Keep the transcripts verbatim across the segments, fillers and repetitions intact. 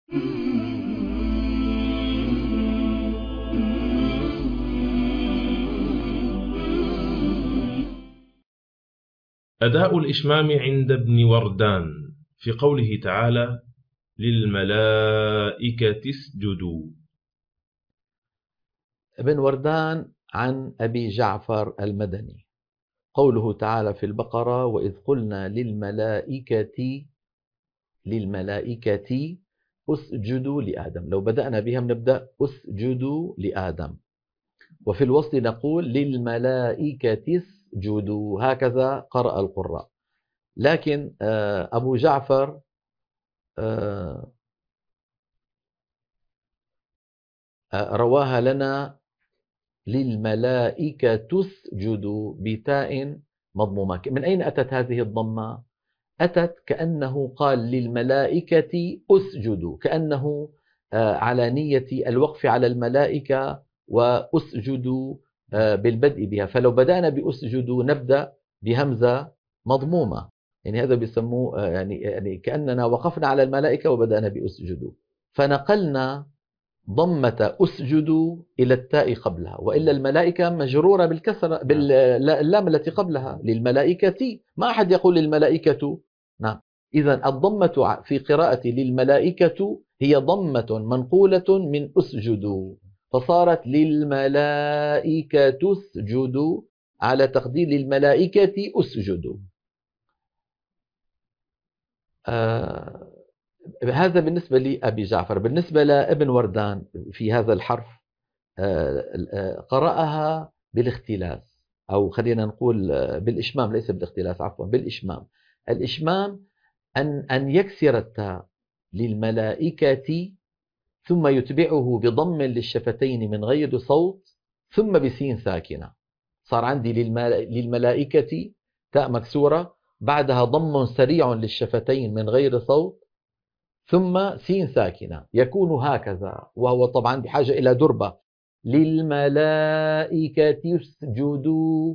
أداء الإشمام عند ابن وردان في قوله تعالى: للملائكة اسجدوا. ابن وردان عن أبي جعفر المدني، قوله تعالى في البقرة: وإذ قلنا للملائكة للملائكة اسجدوا لآدم. لو بدأنا بها بنبدأ اسجدوا لآدم، وفي الوصل نقول للملائكة اسجدوا. هكذا قرأ القراء. لكن أبو جعفر رواها لنا للملائكة تسجدوا بتاء مضمومة. من أين أتت هذه الضمة؟ أتت كأنه قال للملائكة أسجدوا، كأنه على نية الوقف على الملائكة وأسجدوا بالبدء بها. فلو بدأنا بأسجدوا نبدأ بهمزة مضمومة، يعني هذا بيسموه يعني يعني كأننا وقفنا على الملائكة وبدأنا بأسجدوا، فنقلنا ضمة أسجدوا إلى التاء قبلها، وإلا الملائكة مجرورة بالكسرة باللام التي قبلها، للملائكة. ما أحد يقول للملائكة. نعم، إذن الضمة في قراءة للملائكة هي ضمة منقولة من أسجدوا، فصارت للملائكة اسجدوا على تقدير للملائكة أسجدوا. آه هذا بالنسبة لأبي جعفر. بالنسبة لابن وردان في هذا الحرف قرأها بالاختلاس، أو خلينا نقول بالإشمام، ليس بالاختلاس، عفوا بالإشمام. الإشمام أن أن يكسر التاء للملائكة ثم يتبعه بضم للشفتين من غير صوت ثم بسين ساكنة. صار عندي للملائكة تاء مكسورة بعدها ضم سريع للشفتين من غير صوت ثم سين ساكنة، يكون هكذا، وهو طبعا بحاجة إلى دربة. للملائكة يسجدوا،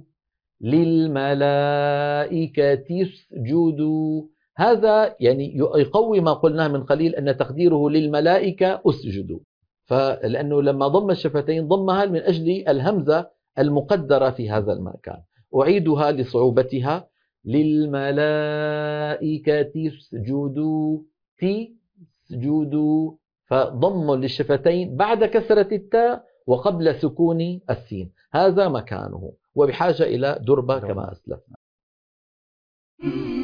للملائكة يسجدوا. هذا يعني يقوي ما قلناه من قليل أن تقديره للملائكة أسجدوا، فلأنه لما ضم الشفتين ضمها من أجل الهمزة المقدرة في هذا المكان. أعيدها لصعوبتها: للملائكة يسجدوا، تي سجودوا، فضم للشفتين بعد كسرة التاء وقبل سكون السين، هذا مكانه، وبحاجة إلى دربة كما أسلفنا.